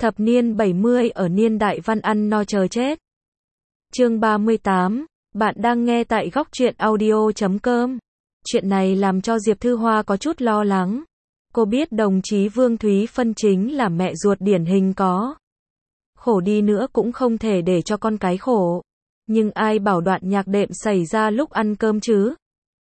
Thập niên 70 ở niên đại văn ăn no chờ chết. Chương 38, bạn đang nghe tại góc truyện audio.com. Chuyện này làm cho Diệp Thư Hoa có chút lo lắng. Cô biết đồng chí Vương Thúy Phân chính là mẹ ruột điển hình có. Khổ đi nữa cũng không thể để cho con cái khổ. Nhưng ai bảo đoạn nhạc đệm xảy ra lúc ăn cơm chứ?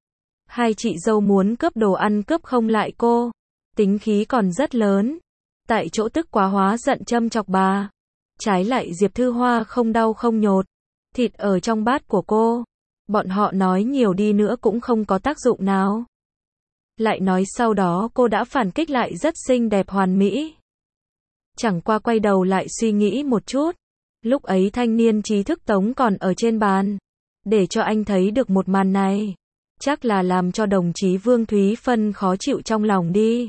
Hai chị dâu muốn cướp đồ ăn cướp không lại cô. Tính khí còn rất lớn. Tại chỗ tức quá hóa giận châm chọc bà. Trái lại Diệp Thư Hoa không đau không nhột. Thịt ở trong bát của cô. Bọn họ nói nhiều đi nữa cũng không có tác dụng nào. Lại nói sau đó cô đã phản kích lại rất xinh đẹp hoàn mỹ. Chẳng qua quay đầu lại suy nghĩ một chút. Lúc ấy thanh niên trí thức Tống còn ở trên bàn. Để cho anh thấy được một màn này. Chắc là làm cho đồng chí Vương Thúy Phân khó chịu trong lòng đi.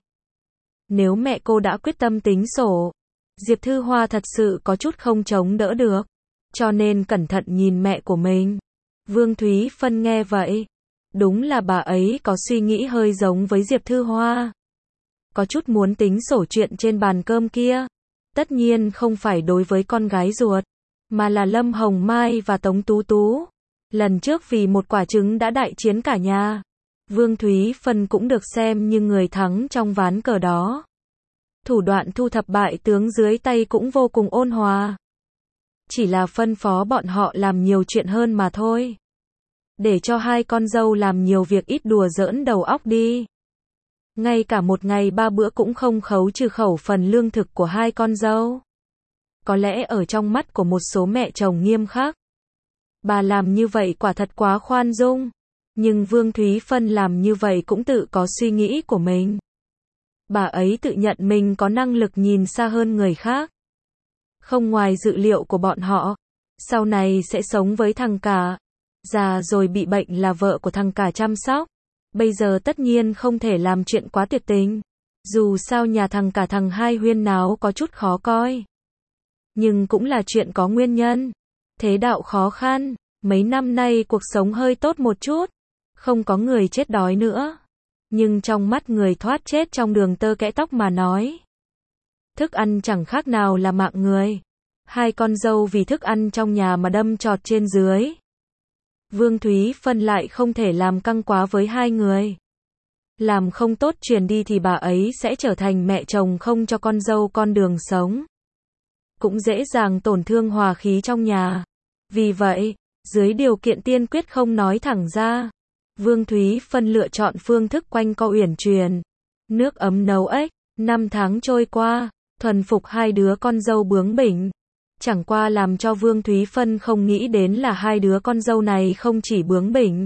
Nếu mẹ cô đã quyết tâm tính sổ, Diệp Thư Hoa thật sự có chút không chống đỡ được. Cho nên cẩn thận nhìn mẹ của mình. Vương Thúy Phân nghe vậy. Đúng là bà ấy có suy nghĩ hơi giống với Diệp Thư Hoa. Có chút muốn tính sổ chuyện trên bàn cơm kia. Tất nhiên không phải đối với con gái ruột, mà là Lâm Hồng Mai và Tống Tú Tú. Lần trước vì một quả trứng đã đại chiến cả nhà. Vương Thúy Phân cũng được xem như người thắng trong ván cờ đó. Thủ đoạn thu thập bại tướng dưới tay cũng vô cùng ôn hòa. Chỉ là phân phó bọn họ làm nhiều chuyện hơn mà thôi. Để cho hai con dâu làm nhiều việc ít đùa giỡn đầu óc đi. Ngay cả một ngày 3 bữa cũng không khấu trừ khẩu phần lương thực của hai con dâu. Có lẽ ở trong mắt của một số mẹ chồng nghiêm khắc. Bà làm như vậy quả thật quá khoan dung. Nhưng Vương Thúy Phân làm như vậy cũng tự có suy nghĩ của mình. Bà ấy tự nhận mình có năng lực nhìn xa hơn người khác. Không ngoài dự liệu của bọn họ. Sau này sẽ sống với thằng cả. Già rồi bị bệnh là vợ của thằng cả chăm sóc. Bây giờ tất nhiên không thể làm chuyện quá tuyệt tình. Dù sao nhà thằng cả thằng hai huyên náo có chút khó coi. Nhưng cũng là chuyện có nguyên nhân. Thế đạo khó khăn. Mấy năm nay cuộc sống hơi tốt một chút. Không có người chết đói nữa. Nhưng trong mắt người thoát chết trong đường tơ kẽ tóc mà nói. Thức ăn chẳng khác nào là mạng người. Hai con dâu vì thức ăn trong nhà mà đâm chọt trên dưới. Vương Thúy Phân lại không thể làm căng quá với hai người. Làm không tốt truyền đi thì bà ấy sẽ trở thành mẹ chồng không cho con dâu con đường sống. Cũng dễ dàng tổn thương hòa khí trong nhà. Vì vậy, dưới điều kiện tiên quyết không nói thẳng ra, Vương Thúy Phân lựa chọn phương thức quanh co uyển chuyển. Nước ấm nấu ếch. 5 tháng trôi qua, thuần phục hai đứa con dâu bướng bỉnh. Chẳng qua làm cho Vương Thúy Phân không nghĩ đến là hai đứa con dâu này không chỉ bướng bỉnh,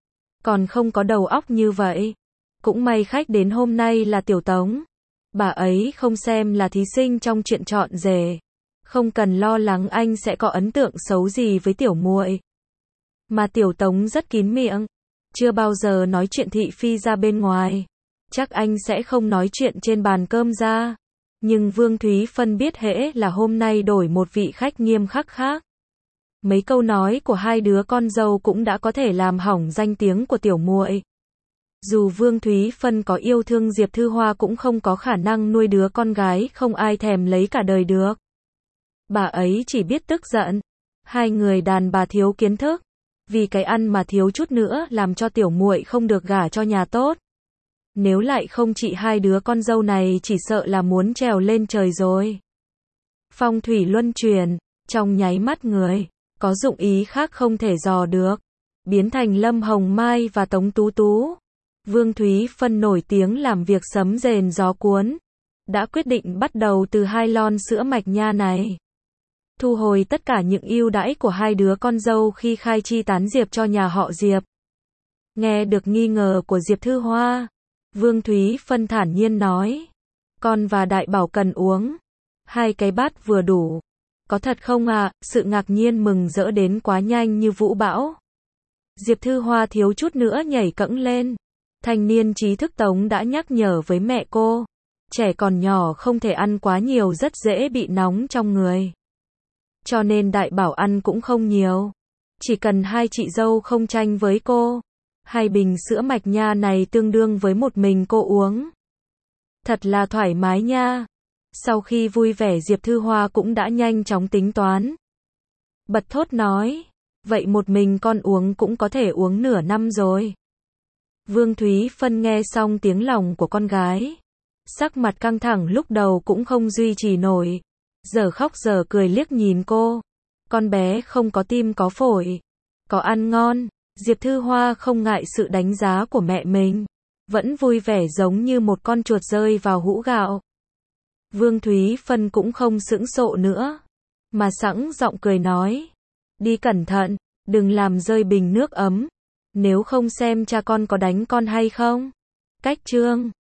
còn không có đầu óc như vậy. Cũng may khách đến hôm nay là Tiểu Tống. Bà ấy không xem là thí sinh trong chuyện chọn rể. Không cần lo lắng anh sẽ có ấn tượng xấu gì với tiểu muội. Mà Tiểu Tống rất kín miệng. Chưa bao giờ nói chuyện thị phi ra bên ngoài. Chắc anh sẽ không nói chuyện trên bàn cơm ra. Nhưng Vương Thúy Phân biết hễ là hôm nay đổi một vị khách nghiêm khắc khác. Mấy câu nói của hai đứa con dâu cũng đã có thể làm hỏng danh tiếng của tiểu muội. Dù Vương Thúy Phân có yêu thương Diệp Thư Hoa cũng không có khả năng nuôi đứa con gái không ai thèm lấy cả đời được. Bà ấy chỉ biết tức giận. Hai người đàn bà thiếu kiến thức. Vì cái ăn mà thiếu chút nữa làm cho tiểu muội không được gả cho nhà tốt. Nếu lại không trị hai đứa con dâu này chỉ sợ là muốn trèo lên trời rồi. Phong thủy luân chuyển, trong nháy mắt người, có dụng ý khác không thể dò được. Biến thành Lâm Hồng Mai và Tống Tú Tú. Vương Thúy Phân nổi tiếng làm việc sấm rền gió cuốn. Đã quyết định bắt đầu từ hai lon sữa mạch nha này. Thu hồi tất cả những ưu đãi của hai đứa con dâu khi khai chi tán diệp cho nhà họ Diệp. Nghe được nghi ngờ của Diệp Thư Hoa. Vương Thúy Phân thản nhiên nói. Con và Đại Bảo cần uống. 2 cái bát vừa đủ. Có thật không ạ? Sự ngạc nhiên mừng rỡ đến quá nhanh như vũ bão. Diệp Thư Hoa thiếu chút nữa nhảy cẫng lên. Thanh niên trí thức Tống đã nhắc nhở với mẹ cô. Trẻ còn nhỏ không thể ăn quá nhiều rất dễ bị nóng trong người. Cho nên Đại Bảo ăn cũng không nhiều. Chỉ cần hai chị dâu không tranh với cô. 2 bình sữa mạch nha này tương đương với một mình cô uống. Thật là thoải mái nha. Sau khi vui vẻ Diệp Thư Hoa cũng đã nhanh chóng tính toán. Bật thốt nói, vậy một mình con uống cũng có thể uống nửa năm rồi. Vương Thúy Phân nghe xong tiếng lòng của con gái. Sắc mặt căng thẳng lúc đầu cũng không duy trì nổi. Giờ khóc giờ cười liếc nhìn cô. Con bé không có tim có phổi. Có ăn ngon. Diệp Thư Hoa không ngại sự đánh giá của mẹ mình. Vẫn vui vẻ giống như một con chuột rơi vào hũ gạo. Vương Thúy Phân cũng không sững sộ nữa. Mà sẵn giọng cười nói. Đi cẩn thận, đừng làm rơi bình nước ấm. Nếu không xem cha con có đánh con hay không. Cách chương